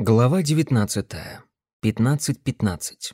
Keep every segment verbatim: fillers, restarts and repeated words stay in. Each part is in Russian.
Глава девятнадцатая. пятнадцать пятнадцать.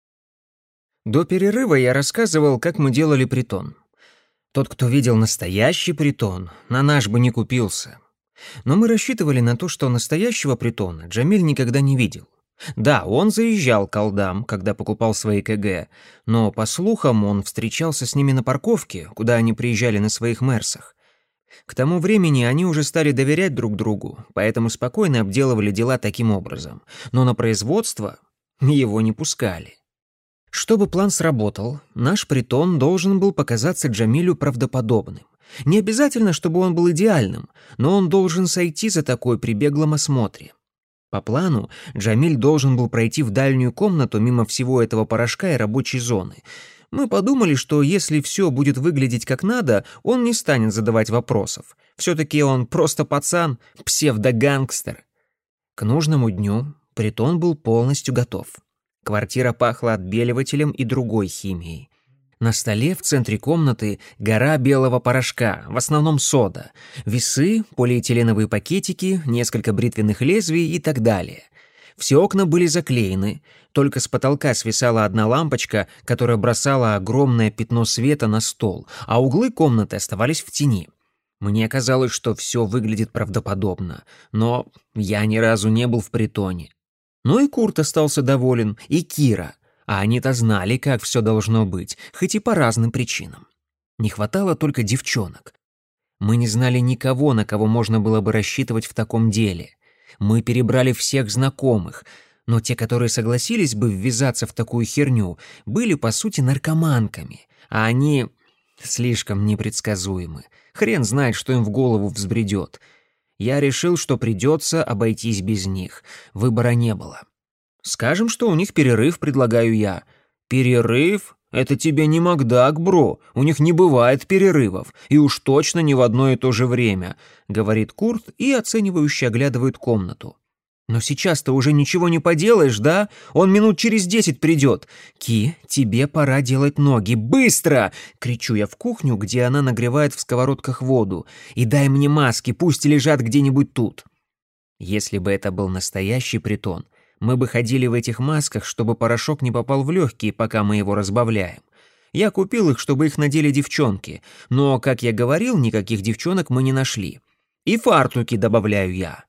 До перерыва я рассказывал, как мы делали притон. Тот, кто видел настоящий притон, на наш бы не купился. Но мы рассчитывали на то, что настоящего притона Джамиль никогда не видел. Да, он заезжал к алдам, когда покупал свои КГ, но, по слухам, он встречался с ними на парковке, куда они приезжали на своих мерсах. К тому времени они уже стали доверять друг другу, поэтому спокойно обделывали дела таким образом. Но на производство его не пускали. Чтобы план сработал, наш притон должен был показаться Джамилю правдоподобным. Не обязательно, чтобы он был идеальным, но он должен сойти за такой при беглом осмотре. По плану, Джамиль должен был пройти в дальнюю комнату мимо всего этого порошка и рабочей зоны. Мы подумали, что если все будет выглядеть как надо, он не станет задавать вопросов. Все-таки он просто пацан, псевдогангстер. К нужному дню притон был полностью готов. Квартира пахла отбеливателем и другой химией. На столе в центре комнаты гора белого порошка, в основном сода, весы, полиэтиленовые пакетики, несколько бритвенных лезвий и так далее. Все окна были заклеены, только с потолка свисала одна лампочка, которая бросала огромное пятно света на стол, а углы комнаты оставались в тени. Мне казалось, что все выглядит правдоподобно, но я ни разу не был в притоне. Ну и Курт остался доволен, и Кира, а они-то знали, как все должно быть, хоть и по разным причинам. Не хватало только девчонок. Мы не знали никого, на кого можно было бы рассчитывать в таком деле. Мы перебрали всех знакомых, но те, которые согласились бы ввязаться в такую херню, были, по сути, наркоманками, а они слишком непредсказуемы. Хрен знает, что им в голову взбредет. Я решил, что придется обойтись без них. Выбора не было. Скажем, что у них перерыв, предлагаю я. Перерыв? Это тебе не Макдак, бро. У них не бывает перерывов. И уж точно не в одно и то же время, говорит Курт и оценивающе оглядывает комнату. Но сейчас-то уже ничего не поделаешь, да? Он минут через десять придет. Ки, тебе пора делать ноги. Быстро! Кричу я в кухню, где она нагревает в сковородках воду. И дай мне маски, пусть лежат где-нибудь тут. Если бы это был настоящий притон, мы бы ходили в этих масках, чтобы порошок не попал в легкие, пока мы его разбавляем. Я купил их, чтобы их надели девчонки, но, как я говорил, никаких девчонок мы не нашли. И фартуки добавляю я.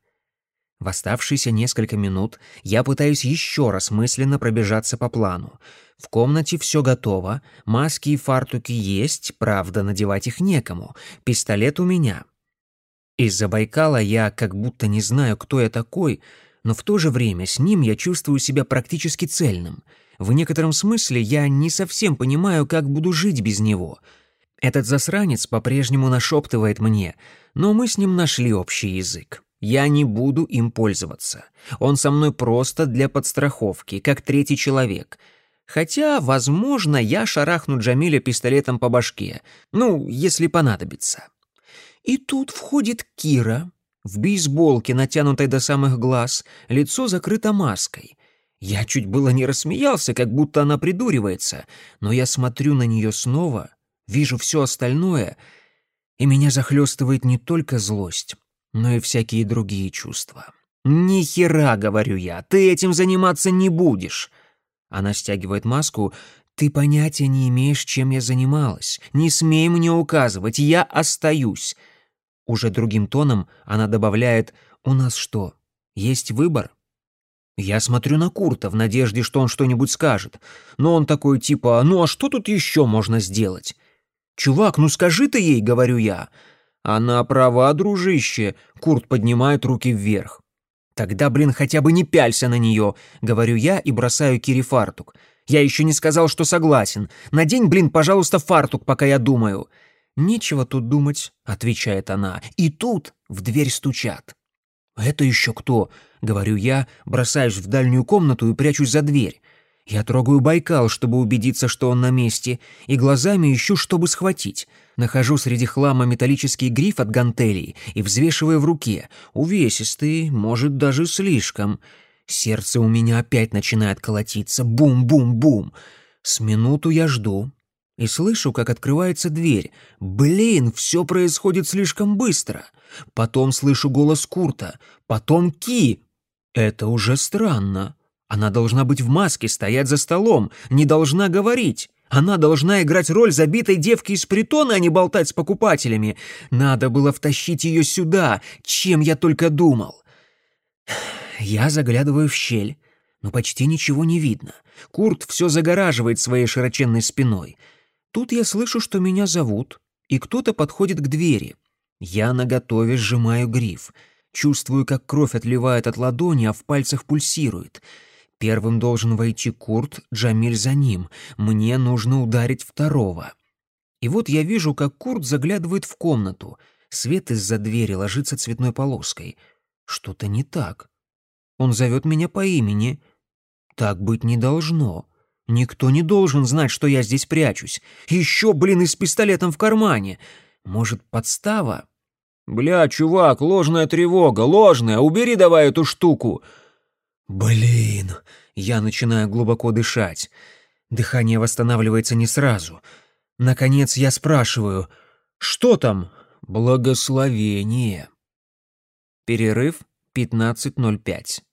В оставшиеся несколько минут я пытаюсь еще раз мысленно пробежаться по плану. В комнате все готово, маски и фартуки есть, правда, надевать их некому. Пистолет у меня. Из-за Байкала я как будто не знаю, кто я такой, но в то же время с ним я чувствую себя практически цельным. В некотором смысле я не совсем понимаю, как буду жить без него. Этот засранец по-прежнему нашептывает мне, но мы с ним нашли общий язык. Я не буду им пользоваться. Он со мной просто для подстраховки, как третий человек. Хотя, возможно, я шарахну Джамиля пистолетом по башке. Ну, если понадобится. И тут входит Кира в бейсболке, натянутой до самых глаз, лицо закрыто маской. Я чуть было не рассмеялся, как будто она придуривается, но я смотрю на нее снова, вижу все остальное, и меня захлестывает не только злость, но и всякие другие чувства. «Ни хера, — говорю я, — ты этим заниматься не будешь!» Она стягивает маску. «Ты понятия не имеешь, чем я занималась. Не смей мне указывать, я остаюсь!» Уже другим тоном она добавляет: «У нас что, есть выбор?» Я смотрю на Курта в надежде, что он что-нибудь скажет, но он такой типа: «Ну а что тут еще можно сделать?» «Чувак, ну скажи ты ей, — говорю я». «Она права, дружище», — Курт поднимает руки вверх. «Тогда, блин, хотя бы не пялься на нее», — говорю я и бросаю Кире фартук. «Я еще не сказал, что согласен. Надень, блин, пожалуйста, фартук, пока я думаю». «Нечего тут думать», — отвечает она. И тут в дверь стучат. «Это еще кто?» — говорю я, бросаюсь в дальнюю комнату и прячусь за дверь. Я трогаю Байкал, чтобы убедиться, что он на месте, и глазами ищу, чтобы схватить. Нахожу среди хлама металлический гриф от гантелей и взвешиваю в руке. Увесистый, может, даже слишком. Сердце у меня опять начинает колотиться. Бум-бум-бум. С минуту я жду. И слышу, как открывается дверь. Блин, все происходит слишком быстро. Потом слышу голос Курта. Потом Ки. Это уже странно. Она должна быть в маске, стоять за столом, не должна говорить. Она должна играть роль забитой девки из притона, а не болтать с покупателями. Надо было втащить ее сюда, чем я только думал. Я заглядываю в щель, но почти ничего не видно. Курт все загораживает своей широченной спиной. Тут я слышу, что меня зовут, и кто-то подходит к двери. Я наготове сжимаю гриф. Чувствую, как кровь отливает от ладони, а в пальцах пульсирует. Первым должен войти Курт, Джамиль за ним. Мне нужно ударить второго. И вот я вижу, как Курт заглядывает в комнату. Свет из-за двери ложится цветной полоской. Что-то не так. Он зовет меня по имени. Так быть не должно. Никто не должен знать, что я здесь прячусь. Еще, блин, и с пистолетом в кармане. Может, подстава? «Бля, чувак, ложная тревога, ложная, убери давай эту штуку!» Блин, я начинаю глубоко дышать. Дыхание восстанавливается не сразу. Наконец я спрашиваю: «Что там?» «Благословение». Перерыв пятнадцать ноль пять.